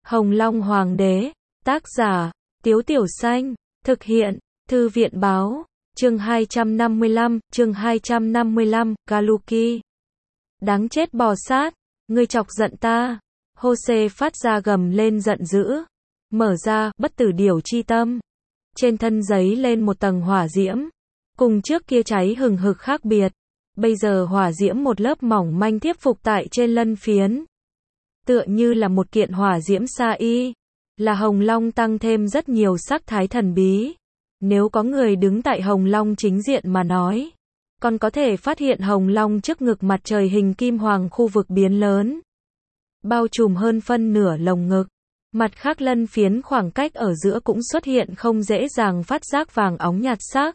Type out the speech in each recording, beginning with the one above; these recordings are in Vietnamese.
Hồng Long Hoàng đế, tác giả, Tiếu Tiểu Xanh, thực hiện, Thư viện báo, chương 255, Kaluki. Đáng chết bò sát, ngươi chọc giận ta. Jose phát ra gầm lên giận dữ. Mở ra, bất tử điểu chi tâm. Trên thân giấy lên một tầng hỏa diễm. Cùng trước kia cháy hừng hực khác biệt. Bây giờ hỏa diễm một lớp mỏng manh tiếp phục tại trên lân phiến. Tựa như là một kiện hỏa diễm sa y. Là Hồng Long tăng thêm rất nhiều sắc thái thần bí. Nếu có người đứng tại Hồng Long chính diện mà nói, còn có thể phát hiện Hồng Long trước ngực mặt trời hình kim hoàng khu vực biến lớn. Bao trùm hơn phân nửa lồng ngực. Mặt khác lân phiến khoảng cách ở giữa cũng xuất hiện không dễ dàng phát giác vàng óng nhạt sắc.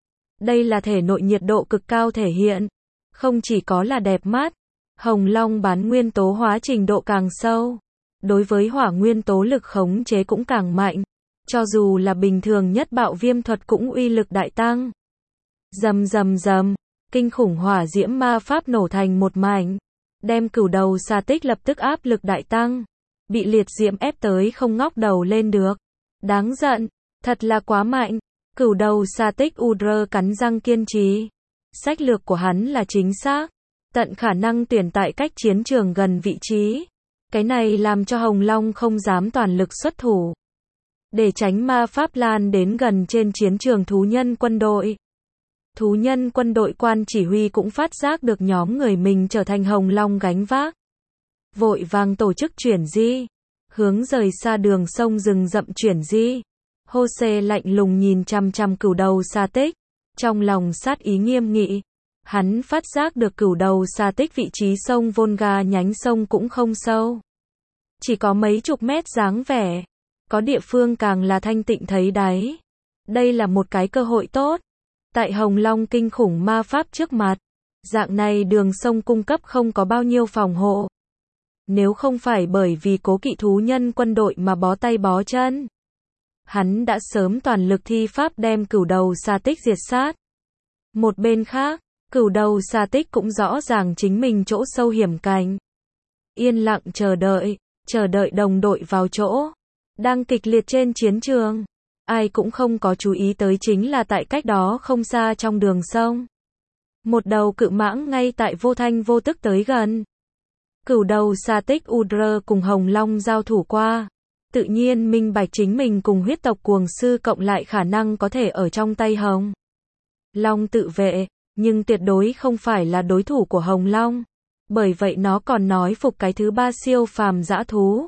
Đây là thể nội nhiệt độ cực cao thể hiện. Không chỉ có là đẹp mắt, Hồng Long bán nguyên tố hóa trình độ càng sâu. Đối với hỏa nguyên tố lực khống chế cũng càng mạnh. Cho dù là bình thường nhất bạo viêm thuật cũng uy lực đại tăng. Rầm rầm rầm, kinh khủng hỏa diễm ma pháp nổ thành một mảnh. Đem cửu đầu xà tích lập tức áp lực đại tăng. Bị liệt diễm ép tới không ngóc đầu lên được. Đáng giận, thật là quá mạnh. Cửu đầu xà tích Udr cắn răng kiên trì. Sách lược của hắn là chính xác. Tận khả năng tuyển tại cách chiến trường gần vị trí. Cái này làm cho Hồng Long không dám toàn lực xuất thủ. Để tránh ma pháp lan đến gần trên chiến trường thú nhân quân đội. Thú nhân quân đội quan chỉ huy cũng phát giác được nhóm người mình trở thành Hồng Long gánh vác. Vội vàng tổ chức chuyển di. Hướng rời xa đường sông rừng rậm chuyển di. Jose lạnh lùng nhìn chằm chằm cửu đầu xà tích. Trong lòng sát ý nghiêm nghị. Hắn phát giác được cửu đầu xà tích vị trí sông Volga nhánh sông cũng không sâu. Chỉ có mấy chục mét dáng vẻ. Có địa phương càng là thanh tịnh thấy đáy. Đây là một cái cơ hội tốt. Tại Hồng Long kinh khủng ma pháp trước mặt. Dạng này đường sông cung cấp không có bao nhiêu phòng hộ. Nếu không phải bởi vì cố kỵ thú nhân quân đội mà bó tay bó chân. Hắn đã sớm toàn lực thi pháp đem cửu đầu xà tích diệt sát. Một bên khác, cửu đầu xà tích cũng rõ ràng chính mình chỗ sâu hiểm cảnh. Yên lặng chờ đợi đồng đội vào chỗ. Đang kịch liệt trên chiến trường. Ai cũng không có chú ý tới chính là tại cách đó không xa trong đường sông. Một đầu cự mãng ngay tại vô thanh vô tức tới gần. Cửu đầu xà tích Udr cùng Hồng Long giao thủ qua. Tự nhiên minh bạch chính mình cùng huyết tộc cuồng sư cộng lại khả năng có thể ở trong tay Hồng Long tự vệ. Nhưng tuyệt đối không phải là đối thủ của Hồng Long. Bởi vậy nó còn nói phục cái thứ ba siêu phàm dã thú.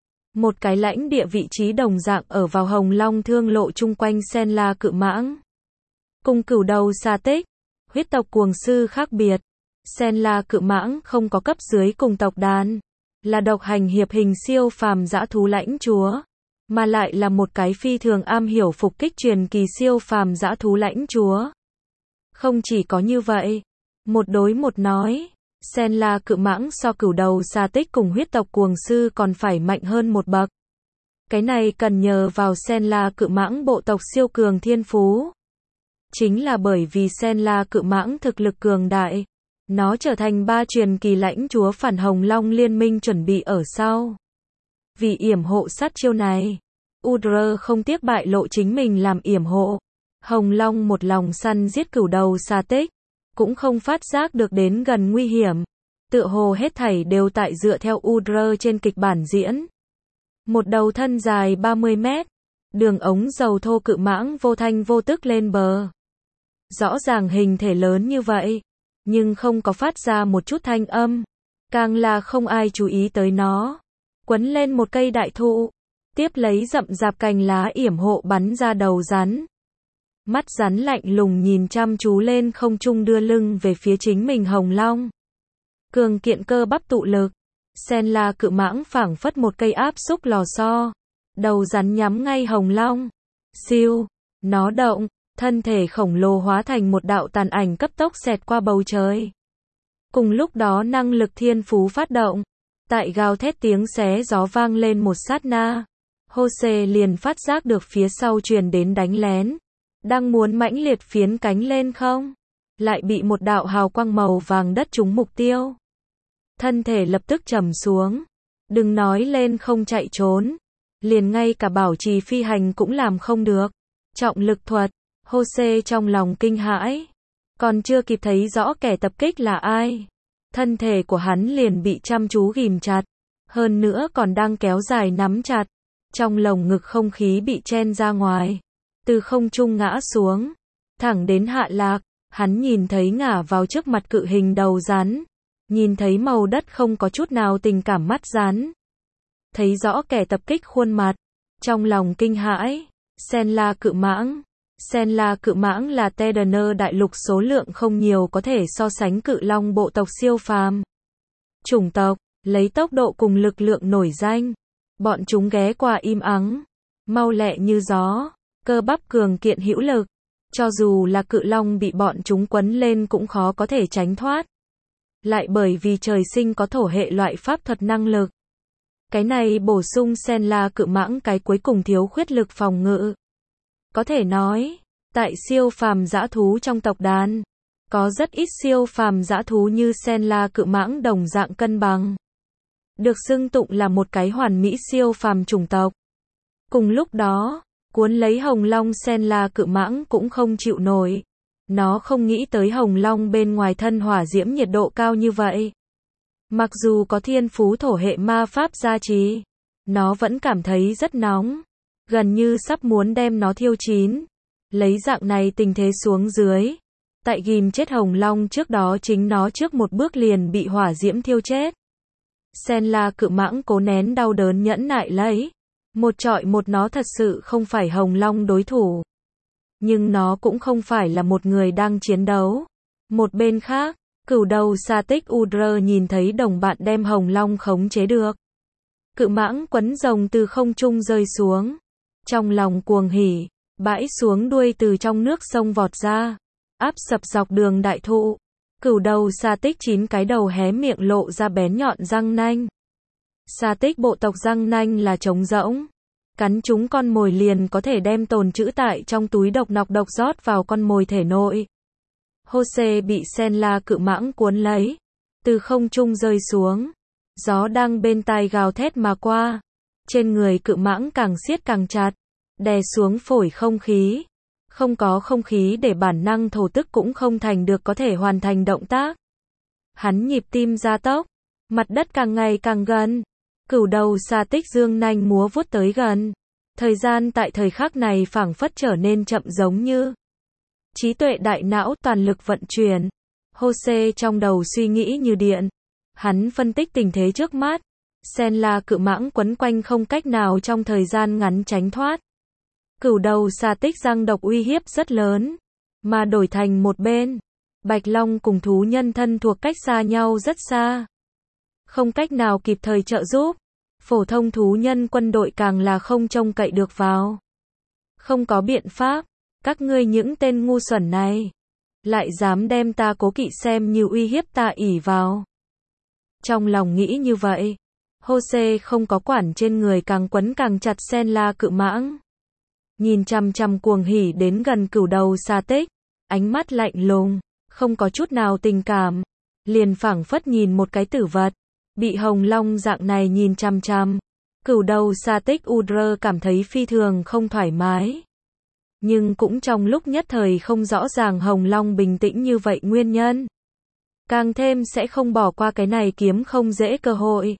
Một cái lãnh địa vị trí đồng dạng ở vào Hồng Long thương lộ chung quanh Sen La cự mãng. Cùng cửu đầu xà tích, huyết tộc cuồng sư khác biệt. Sen La cự mãng không có cấp dưới cùng tộc đàn. Là độc hành hiệp hình siêu phàm dã thú lãnh chúa. Mà lại là một cái phi thường am hiểu phục kích truyền kỳ siêu phàm dã thú lãnh chúa. Không chỉ có như vậy. Một đối một nói. Sen La cự mãng so cửu đầu xà tích cùng huyết tộc cuồng sư còn phải mạnh hơn một bậc. Cái này cần nhờ vào Sen La cự mãng bộ tộc siêu cường thiên phú. Chính là bởi vì Sen La cự mãng thực lực cường đại. Nó trở thành ba truyền kỳ lãnh chúa phản Hồng Long liên minh chuẩn bị ở sau. Vì yểm hộ sát chiêu này, Udr không tiếc bại lộ chính mình làm yểm hộ. Hồng Long một lòng săn giết cửu đầu xà tích. Cũng không phát giác được đến gần nguy hiểm. Tựa hồ hết thảy đều tại dựa theo Udr trên kịch bản diễn. Một đầu thân dài 30 mét. Đường ống dầu thô cự mãng vô thanh vô tức lên bờ. Rõ ràng hình thể lớn như vậy. Nhưng không có phát ra một chút thanh âm. Càng là không ai chú ý tới nó. Quấn lên một cây đại thụ. Tiếp lấy rậm rạp cành lá yểm hộ bắn ra đầu rắn. Mắt rắn lạnh lùng nhìn chăm chú lên không trung đưa lưng về phía chính mình Hồng Long. Cường kiện cơ bắp tụ lực. Sen La cự mãng phảng phất một cây áp xúc lò xo. Đầu rắn nhắm ngay Hồng Long. Siêu. Nó động. Thân thể khổng lồ hóa thành một đạo tàn ảnh cấp tốc xẹt qua bầu trời. Cùng lúc đó năng lực thiên phú phát động. Tại gào thét tiếng xé gió vang lên một sát na. Jose liền phát giác được phía sau truyền đến đánh lén. Đang muốn mãnh liệt phiến cánh lên không? Lại bị một đạo hào quang màu vàng đất trúng mục tiêu. Thân thể lập tức trầm xuống. Đừng nói lên không chạy trốn. Liền ngay cả bảo trì phi hành cũng làm không được. Trọng lực thuật. Jose trong lòng kinh hãi. Còn chưa kịp thấy rõ kẻ tập kích là ai. Thân thể của hắn liền bị chăm chú ghìm chặt. Hơn nữa còn đang kéo dài nắm chặt. Trong lồng ngực không khí bị chen ra ngoài. Từ không trung ngã xuống. Thẳng đến hạ lạc. Hắn nhìn thấy ngả vào trước mặt cự hình đầu rắn. Nhìn thấy màu đất không có chút nào tình cảm mắt rắn. Thấy rõ kẻ tập kích khuôn mặt. Trong lòng kinh hãi. Senla cự mãng. Senla cự mãng là Tedaner đại lục số lượng không nhiều có thể so sánh cự long bộ tộc siêu phàm. Chủng tộc, lấy tốc độ cùng lực lượng nổi danh. Bọn chúng ghé qua im ắng. Mau lẹ như gió. Cơ bắp cường kiện hữu lực. Cho dù là cự long bị bọn chúng quấn lên cũng khó có thể tránh thoát. Lại bởi vì trời sinh có thổ hệ loại pháp thuật năng lực. Cái này bổ sung Senla cự mãng cái cuối cùng thiếu khuyết lực phòng ngự. Có thể nói, tại siêu phàm dã thú trong tộc đàn, có rất ít siêu phàm dã thú như Senla cự mãng đồng dạng cân bằng. Được xưng tụng là một cái hoàn mỹ siêu phàm chủng tộc. Cùng lúc đó, cuốn lấy hồng long Senla cự mãng cũng không chịu nổi. Nó không nghĩ tới hồng long bên ngoài thân hỏa diễm nhiệt độ cao như vậy. Mặc dù có thiên phú thổ hệ ma pháp gia trì, nó vẫn cảm thấy rất nóng. Gần như sắp muốn đem nó thiêu chín. Lấy dạng này tình thế xuống dưới. Tại ghim chết hồng long trước đó chính nó trước một bước liền bị hỏa diễm thiêu chết. Senla cự mãng cố nén đau đớn nhẫn nại lấy. Một trọi một nó thật sự không phải hồng long đối thủ. Nhưng nó cũng không phải là một người đang chiến đấu. Một bên khác, cửu đầu sa tích Udra nhìn thấy đồng bạn đem hồng long khống chế được. Cự mãng quấn rồng từ không trung rơi xuống. Trong lòng cuồng hỉ, bãi xuống đuôi từ trong nước sông vọt ra. Áp sập dọc đường đại thụ. Cửu đầu sa tích 9 cái đầu hé miệng lộ ra bén nhọn răng nanh. Sa tích bộ tộc răng nanh là trống rỗng. Cắn chúng con mồi liền có thể đem tồn trữ tại trong túi độc nọc độc rót vào con mồi thể nội. Jose bị Senla cự mãng cuốn lấy. Từ không trung rơi xuống. Gió đang bên tai gào thét mà qua. Trên người cự mãng càng siết càng chặt. Đè xuống phổi không khí. Không có không khí để bản năng thổ tức cũng không thành được có thể hoàn thành động tác. Hắn nhịp tim gia tốc. Mặt đất càng ngày càng gần. Cửu đầu sa tích dương nanh múa vuốt tới gần. Thời gian tại thời khắc này phảng phất trở nên chậm giống như. Trí tuệ đại não toàn lực vận chuyển. Jose trong đầu suy nghĩ như điện. Hắn phân tích tình thế trước mắt. Senla cự mãng quấn quanh không cách nào trong thời gian ngắn tránh thoát. Cửu đầu sa tích răng độc uy hiếp rất lớn. Mà đổi thành một bên. Bạch Long cùng thú nhân thân thuộc cách xa nhau rất xa. Không cách nào kịp thời trợ giúp. Phổ thông thú nhân quân đội càng là không trông cậy được vào. Không có biện pháp. Các ngươi những tên ngu xuẩn này. Lại dám đem ta cố kỵ xem như uy hiếp ta ỷ vào. Trong lòng nghĩ như vậy. Jose không có quản trên người càng quấn càng chặt Senla cự mãng. Nhìn chằm chằm cuồng hỉ đến gần cửu đầu sa tích. Ánh mắt lạnh lùng. Không có chút nào tình cảm. Liền phảng phất nhìn một cái tử vật. Bị hồng long dạng này nhìn chằm chằm. Cửu đầu sa tích Udra cảm thấy phi thường không thoải mái. Nhưng cũng trong lúc nhất thời không rõ ràng hồng long bình tĩnh như vậy nguyên nhân. Càng thêm sẽ không bỏ qua cái này kiếm không dễ cơ hội.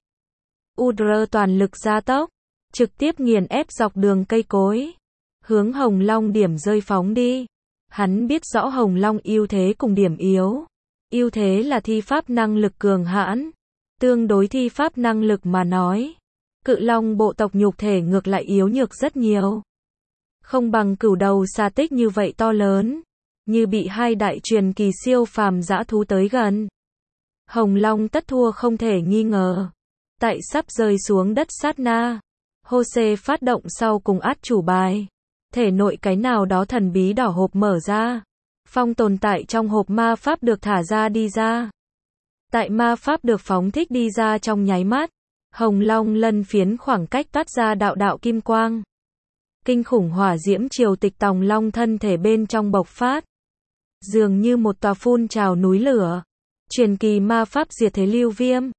Udra toàn lực gia tốc. Trực tiếp nghiền ép dọc đường cây cối. Hướng hồng long điểm rơi phóng đi. Hắn biết rõ hồng long ưu thế cùng điểm yếu. Ưu thế là thi pháp năng lực cường hãn. Tương đối thi pháp năng lực mà nói. Cự long bộ tộc nhục thể ngược lại yếu nhược rất nhiều. Không bằng cửu đầu sa tích như vậy to lớn. Như bị hai đại truyền kỳ siêu phàm dã thú tới gần. Hồng long tất thua không thể nghi ngờ. Tại sắp rơi xuống đất sát na. Jose phát động sau cùng át chủ bài. Thể nội cái nào đó thần bí đỏ hộp mở ra. Phong tồn tại trong hộp ma pháp được thả ra đi ra. Tại ma pháp được phóng thích đi ra trong nháy mắt. Hồng long lân phiến khoảng cách toát ra đạo đạo kim quang. Kinh khủng hỏa diễm triều tịch tòng long thân thể bên trong bộc phát. Dường như một tòa phun trào núi lửa. Truyền kỳ ma pháp diệt thế lưu viêm.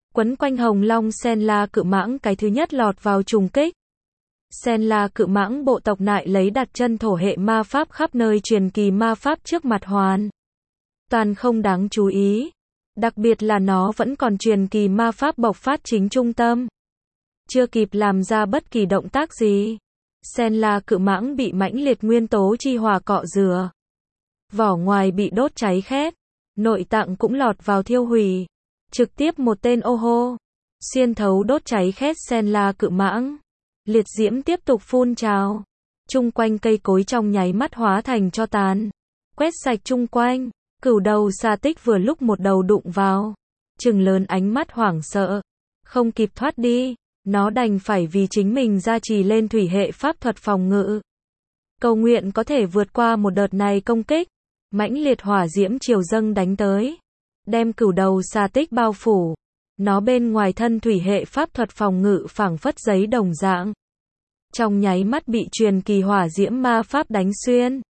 Quấn quanh Hồng Long Sen La Cự Mãng cái thứ nhất lọt vào trùng kích. Sen La Cự Mãng bộ tộc nại lấy đặt chân thổ hệ ma pháp khắp nơi truyền kỳ ma pháp trước mặt hoàn toàn không đáng chú ý. Đặc biệt là nó vẫn còn truyền kỳ ma pháp bộc phát chính trung tâm. Chưa kịp làm ra bất kỳ động tác gì, Sen La Cự Mãng bị mãnh liệt nguyên tố chi hỏa cọ rửa. Vỏ ngoài bị đốt cháy khét, nội tạng cũng lọt vào thiêu hủy. Trực tiếp một tên ô hô, xuyên thấu đốt cháy khét Sen La Cự Mãng. Liệt diễm tiếp tục phun trào. Chung quanh cây cối trong nháy mắt hóa thành tro tàn. Quét sạch chung quanh. Cửu đầu Sa Tích vừa lúc một đầu đụng vào. Trừng lớn ánh mắt hoảng sợ. Không kịp thoát đi. Nó đành phải vì chính mình gia trì lên thủy hệ pháp thuật phòng ngự. Cầu nguyện có thể vượt qua một đợt này công kích. Mãnh liệt hỏa diễm triều dâng đánh tới. Đem cửu đầu Sa Tích bao phủ. Nó bên ngoài thân thủy hệ pháp thuật phòng ngự phảng phất giấy đồng dạng. Trong nháy mắt bị truyền kỳ hỏa diễm ma pháp đánh xuyên.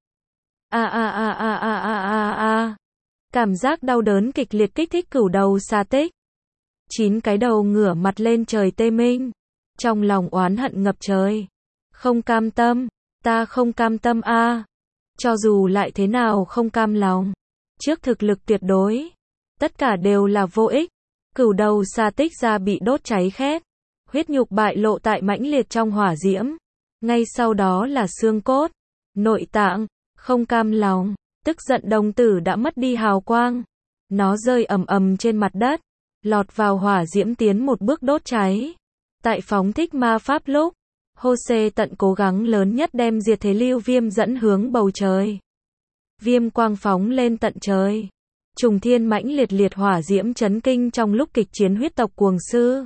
Cảm giác đau đớn kịch liệt kích thích cửu đầu Sa Tích. 9 cái đầu ngửa mặt lên trời tê minh. Trong lòng oán hận ngập trời. Không cam tâm. Ta không cam tâm a. Cho dù lại thế nào không cam lòng. Trước thực lực tuyệt đối. Tất cả đều là vô ích. Cửu đầu Sa Tích ra bị đốt cháy khét. Huyết nhục bại lộ tại mãnh liệt trong hỏa diễm. Ngay sau đó là xương cốt, nội tạng, không cam lòng. Tức giận đồng tử đã mất đi hào quang. Nó rơi ầm ầm trên mặt đất. Lọt vào hỏa diễm tiến một bước đốt cháy. Tại phóng thích ma pháp lúc, Hosea tận cố gắng lớn nhất đem diệt thế lưu viêm dẫn hướng bầu trời. Viêm quang phóng lên tận trời. Trùng thiên mãnh liệt hỏa diễm chấn kinh trong lúc kịch chiến huyết tộc cuồng sư.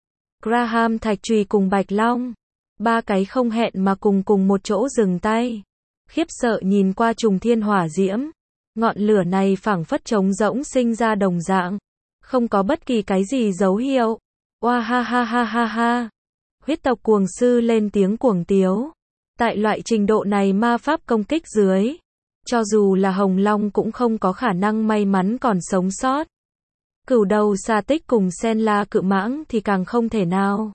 Graham Thạch Trùy cùng Bạch Long. Ba cái không hẹn mà cùng một chỗ dừng tay. Khiếp sợ nhìn qua trùng thiên hỏa diễm. Ngọn lửa này phảng phất trống rỗng sinh ra đồng dạng. Không có bất kỳ cái gì dấu hiệu. Oa ha ha ha ha ha. Huyết tộc cuồng sư lên tiếng cuồng tiếu. Tại loại trình độ này ma pháp công kích dưới. Cho dù là Hồng Long cũng không có khả năng may mắn còn sống sót. Cửu đầu Sa Tích cùng Sen La Cự Mãng thì càng không thể nào.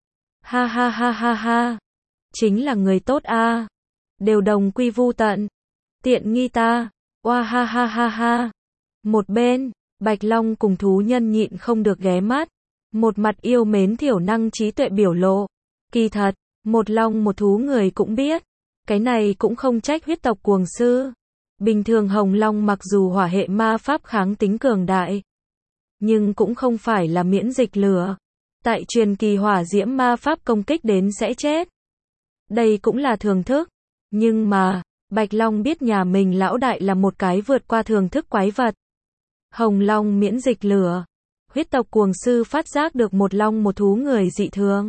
Ha ha ha ha ha. Chính là người tốt a. Đều đồng quy vu tận. Tiện nghi ta. Oa ha ha ha ha. Một bên, Bạch Long cùng thú nhân nhịn không được ghé mắt. Một mặt yêu mến thiểu năng trí tuệ biểu lộ. Kỳ thật, một long một thú người cũng biết. Cái này cũng không trách huyết tộc cuồng sư. Bình thường Hồng Long mặc dù hỏa hệ ma pháp kháng tính cường đại. Nhưng cũng không phải là miễn dịch lửa. Tại truyền kỳ hỏa diễm ma pháp công kích đến sẽ chết. Đây cũng là thường thức. Nhưng mà, Bạch Long biết nhà mình lão đại là một cái vượt qua thường thức quái vật. Hồng Long miễn dịch lửa. Huyết tộc cuồng sư phát giác được một long một thú người dị thường.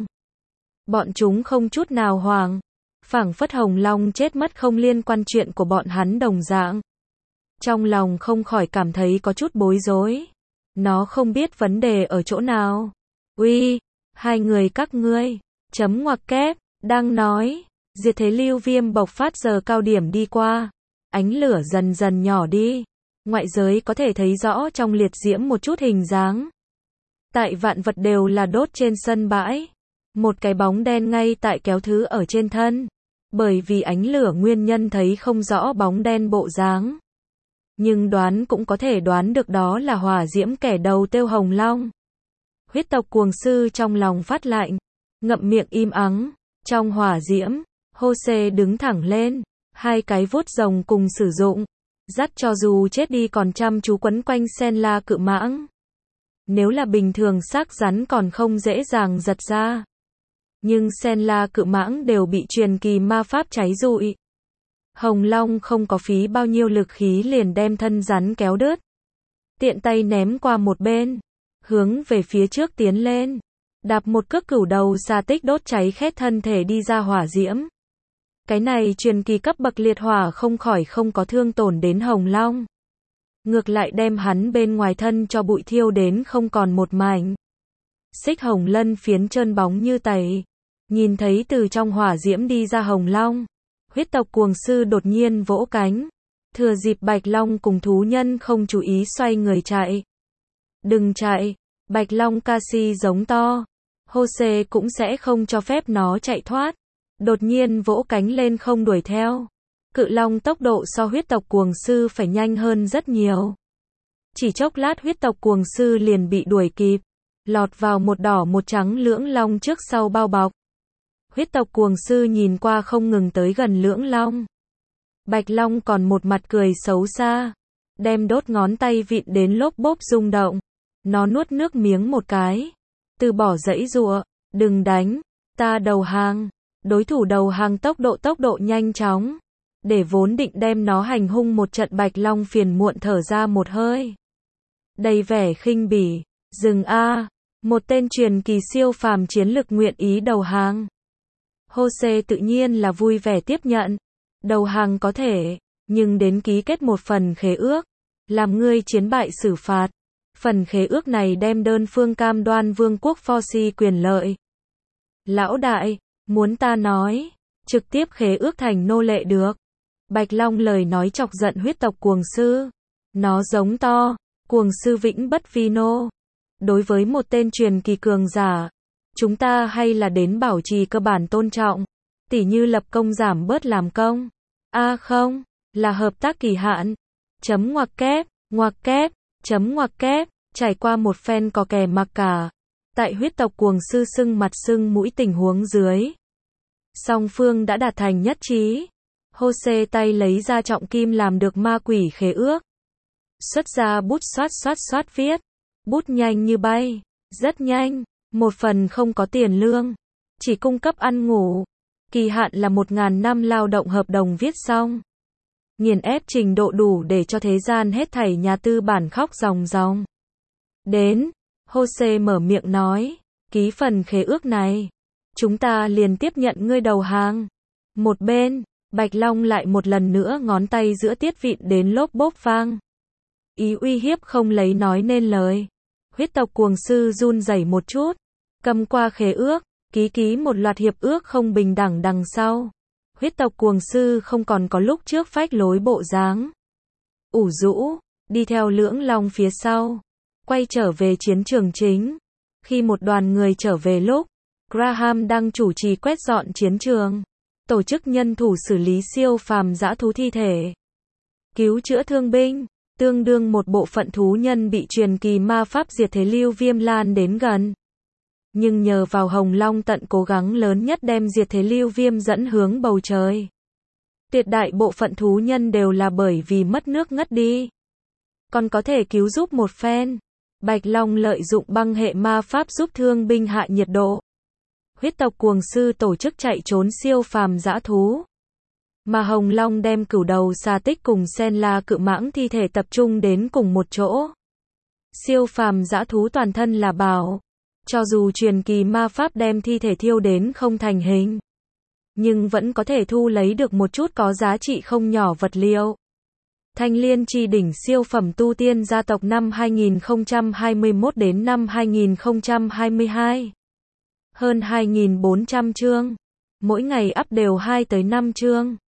Bọn chúng không chút nào hoảng. Phảng phất Hồng Long chết mất không liên quan chuyện của bọn hắn đồng dạng. Trong lòng không khỏi cảm thấy có chút bối rối. Nó không biết vấn đề ở chỗ nào. Uy, hai người các ngươi. Chấm ngoặc kép, đang nói. Diệt thế lưu viêm bộc phát giờ cao điểm đi qua. Ánh lửa dần dần nhỏ đi. Ngoại giới có thể thấy rõ trong liệt diễm một chút hình dáng. Tại vạn vật đều là đốt trên sân bãi. Một cái bóng đen ngay tại kéo thứ ở trên thân. Bởi vì ánh lửa nguyên nhân thấy không rõ bóng đen bộ dáng. Nhưng đoán cũng có thể đoán được đó là hỏa diễm kẻ đầu tiêu Hồng Long. Huyết tộc cuồng sư trong lòng phát lạnh. Ngậm miệng im ắng. Trong hỏa diễm, Hosea đứng thẳng lên. Hai cái vuốt rồng cùng sử dụng. Dắt cho dù chết đi còn chăm chú quấn quanh Sen La Cự Mãng. Nếu là bình thường xác rắn còn không dễ dàng giật ra. Nhưng Sen La Cự Mãng đều bị truyền kỳ ma pháp cháy rụi. Hồng Long không có phí bao nhiêu lực khí liền đem thân rắn kéo đứt. Tiện tay ném qua một bên. Hướng về phía trước tiến lên. Đạp một cước cửu đầu Sa Tích đốt cháy khét thân thể đi ra hỏa diễm. Cái này truyền kỳ cấp bậc liệt hỏa không khỏi không có thương tổn đến Hồng Long. Ngược lại đem hắn bên ngoài thân cho bụi thiêu đến không còn một mảnh. Xích hồng lân phiến trơn bóng như tẩy. Nhìn thấy từ trong hỏa diễm đi ra Hồng Long. Huyết tộc cuồng sư đột nhiên vỗ cánh. Thừa dịp Bạch Long cùng thú nhân không chú ý xoay người chạy. Đừng chạy. Bạch Long Casi giống to. Jose cũng sẽ không cho phép nó chạy thoát. Đột nhiên vỗ cánh lên không đuổi theo. Cự long tốc độ so huyết tộc cuồng sư phải nhanh hơn rất nhiều. Chỉ chốc lát huyết tộc cuồng sư liền bị đuổi kịp. Lọt vào một đỏ một trắng lưỡng long trước sau bao bọc. Huyết tộc cuồng sư nhìn qua không ngừng tới gần lưỡng long. Bạch Long còn một mặt cười xấu xa. Đem đốt ngón tay vịn đến lốp bốp rung động. Nó nuốt nước miếng một cái. Từ bỏ giãy giụa. Đừng đánh. Ta đầu hàng. Đối thủ đầu hàng tốc độ nhanh chóng. Để vốn định đem nó hành hung một trận Bạch Long phiền muộn thở ra một hơi. Đầy vẻ khinh bỉ. Dừng a. Một tên truyền kỳ siêu phàm chiến lực nguyện ý đầu hàng. Jose tự nhiên là vui vẻ tiếp nhận. Đầu hàng có thể, nhưng đến ký kết một phần khế ước. Làm ngươi chiến bại xử phạt. Phần khế ước này đem đơn phương cam đoan vương quốc Forci quyền lợi. Lão đại, muốn ta nói, trực tiếp khế ước thành nô lệ được. Bạch Long lời nói chọc giận huyết tộc cuồng sư. Nó giống to, cuồng sư vĩnh bất vi nô. Đối với một tên truyền kỳ cường giả, chúng ta hay là đến bảo trì cơ bản tôn trọng. Tỉ như lập công giảm bớt làm công. Không, là hợp tác kỳ hạn. Chấm ngoặc kép, chấm ngoặc kép, trải qua một phen cò kè mặc cả. Tại huyết tộc cuồng sư sưng mặt sưng mũi tình huống dưới. Song phương đã đạt thành nhất trí. Jose tay lấy ra trọng kim làm được ma quỷ khế ước. Xuất ra bút xoát viết. Bút nhanh như bay. Rất nhanh. Một phần không có tiền lương. Chỉ cung cấp ăn ngủ. Kỳ hạn là 1000 năm lao động hợp đồng viết xong. Nghiền ép trình độ đủ để cho thế gian hết thảy nhà tư bản khóc ròng ròng. Đến. Jose mở miệng nói. Ký phần khế ước này. Chúng ta liền tiếp nhận ngươi đầu hàng. Một bên. Bạch Long lại một lần nữa ngón tay giữa tiết vịn đến lốp bốp vang. Ý uy hiếp không lấy nói nên lời. Huyết tộc cuồng sư run rẩy một chút. Cầm qua khế ước. Ký một loạt hiệp ước không bình đẳng đằng sau. Huyết tộc cuồng sư không còn có lúc trước phách lối bộ dáng. Ủ rũ. Đi theo lưỡng long phía sau. Quay trở về chiến trường chính. Khi một đoàn người trở về lúc. Graham đang chủ trì quét dọn chiến trường. Tổ chức nhân thủ xử lý siêu phàm dã thú thi thể. Cứu chữa thương binh. Tương đương một bộ phận thú nhân bị truyền kỳ ma pháp diệt thế lưu viêm lan đến gần. Nhưng nhờ vào Hồng Long tận cố gắng lớn nhất đem diệt thế lưu viêm dẫn hướng bầu trời. Tuyệt đại bộ phận thú nhân đều là bởi vì mất nước ngất đi. Còn có thể cứu giúp một phen. Bạch Long lợi dụng băng hệ ma pháp giúp thương binh hạ nhiệt độ. Huyết tộc cuồng sư tổ chức chạy trốn siêu phàm dã thú. Mà Hồng Long đem cửu đầu xà tích cùng sen la cự mãng thi thể tập trung đến cùng một chỗ. Siêu phàm dã thú toàn thân là bảo. Cho dù truyền kỳ ma pháp đem thi thể thiêu đến không thành hình. Nhưng vẫn có thể thu lấy được một chút có giá trị không nhỏ vật liệu. Thanh Liên Chi đỉnh siêu phẩm tu tiên gia tộc năm 2021 đến năm 2022. Hơn 2.400 chương. Mỗi ngày up đều 2 tới 5 chương.